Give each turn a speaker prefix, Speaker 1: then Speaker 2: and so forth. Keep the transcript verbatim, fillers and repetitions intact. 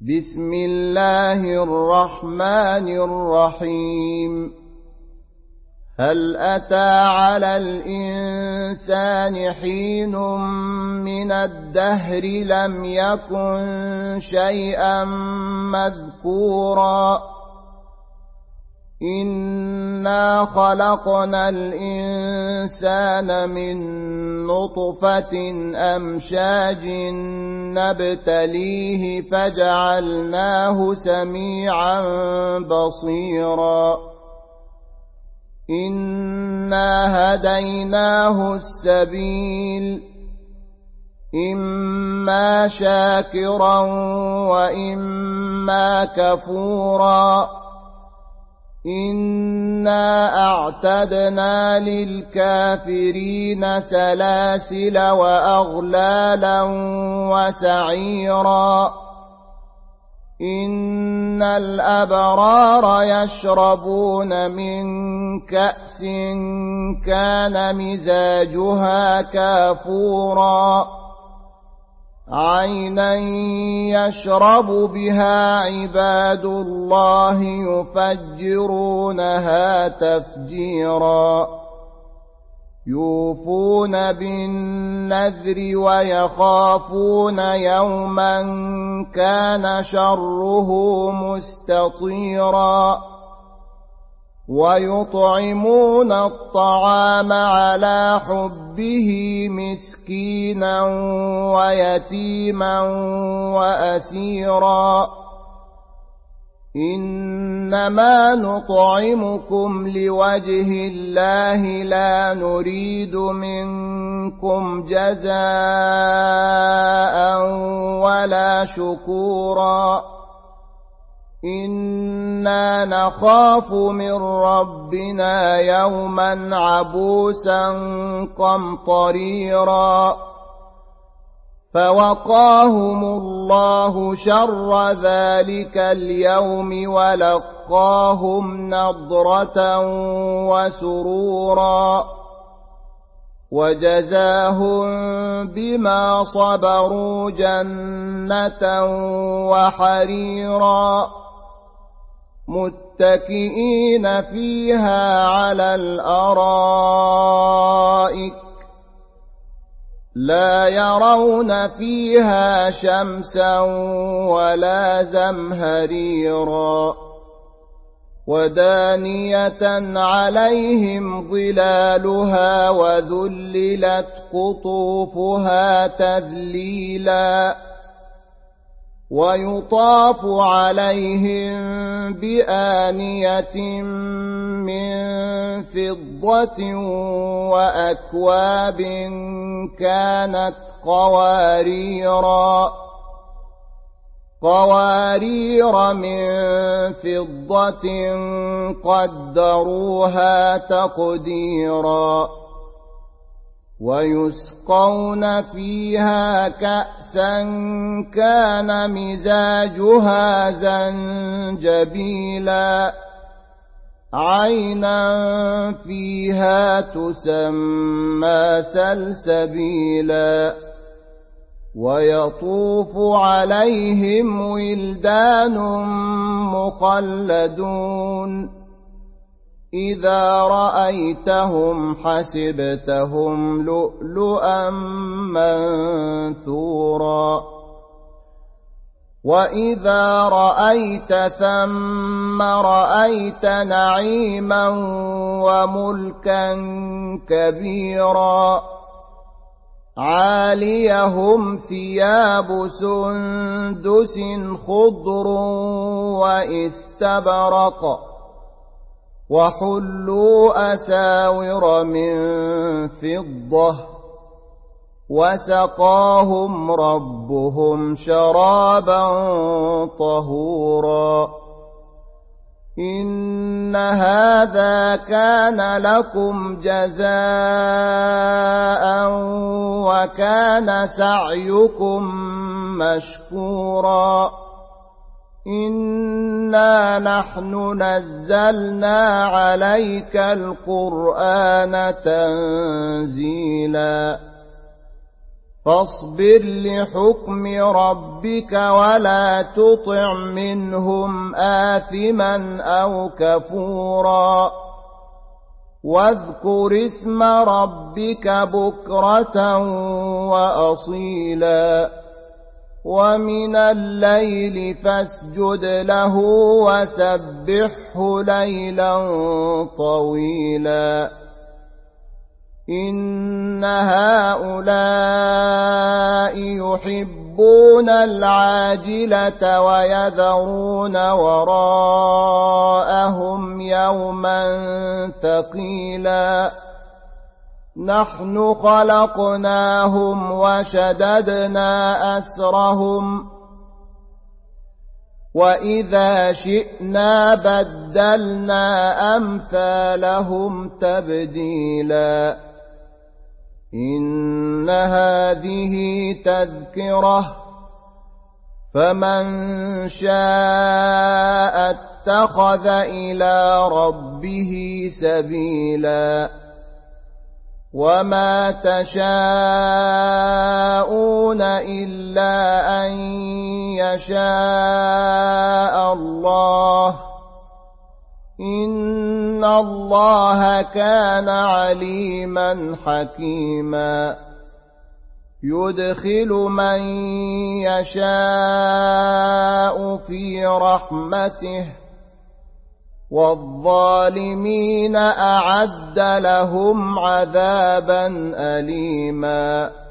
Speaker 1: بسم الله الرحمن الرحيم هل أتى على الإنسان حين من الدهر لم يكن شيئا مذكورا إنا خلقنا الإنسان من نطفة أمشاج نبتليه فجعلناه سميعا بصيرا إنا هديناه السبيل إما شاكرا وإما كفورا إنا أعتدنا للكافرين سلاسل وأغلالا وسعيرا إن الأبرار يشربون من كأس كان مزاجها كافورا عينا يشرب بها عباد الله يفجرونها تفجيرا يوفون بالنذر ويخافون يوما كان شره مستطيرا ويطعمون الطعام على حبه مسكينا ويتيما وأسيرا إنما نطعمكم لوجه الله لا نريد منكم جزاء ولا شكورا إنا نخاف من ربنا يوما عبوسا قمطريرا فوقاهم الله شر ذلك اليوم ولقاهم نضرة وسرورا وجزاهم بما صبروا جنة وحريرا متكئين فيها على الأرائك لا يرون فيها شمسا ولا زمهريرا ودانية عليهم ظلالها وذللت قطوفها تذليلا ويطاف عليهم بآنية من فضة وأكواب كانت قواريرا قوارير من فضة قدروها تقديرا ويسقون فيها كأسا كان مزاجها زنجبيلا عينا فيها تسمى سلسبيلا ويطوف عليهم ولدان مخلدون إذا رأيتهم حسبتهم لؤلؤا منثورا وإذا رأيت ثم رأيت نعيما وملكا كبيرا عاليهم ثياب سندس خضر واستبرق وحلوا أساور من فضة وسقاهم ربهم شرابا طهورا إن هذا كان لكم جزاء وكان سعيكم مشكورا إنا نحن نزلنا عليك القرآن تنزيلا فاصبر لحكم ربك ولا تطع منهم آثما أو كفورا واذكر اسم ربك بكرة وأصيلا ومن الليل فاسجد له وسبحه ليلا طويلا إن هؤلاء يحبون العاجلة ويذرون وراءهم يوما ثقيلا نحن خلقناهم وشددنا أسرهم وإذا شئنا بدلنا أمثالهم تبديلا إن هذه تذكرة فمن شاء اتخذ إلى ربه سبيلا وما تشاءون إلا أن يشاء الله إن الله كان عليما حكيما يدخل من يشاء في رحمته والظالمين أعد لهم عذابا أليما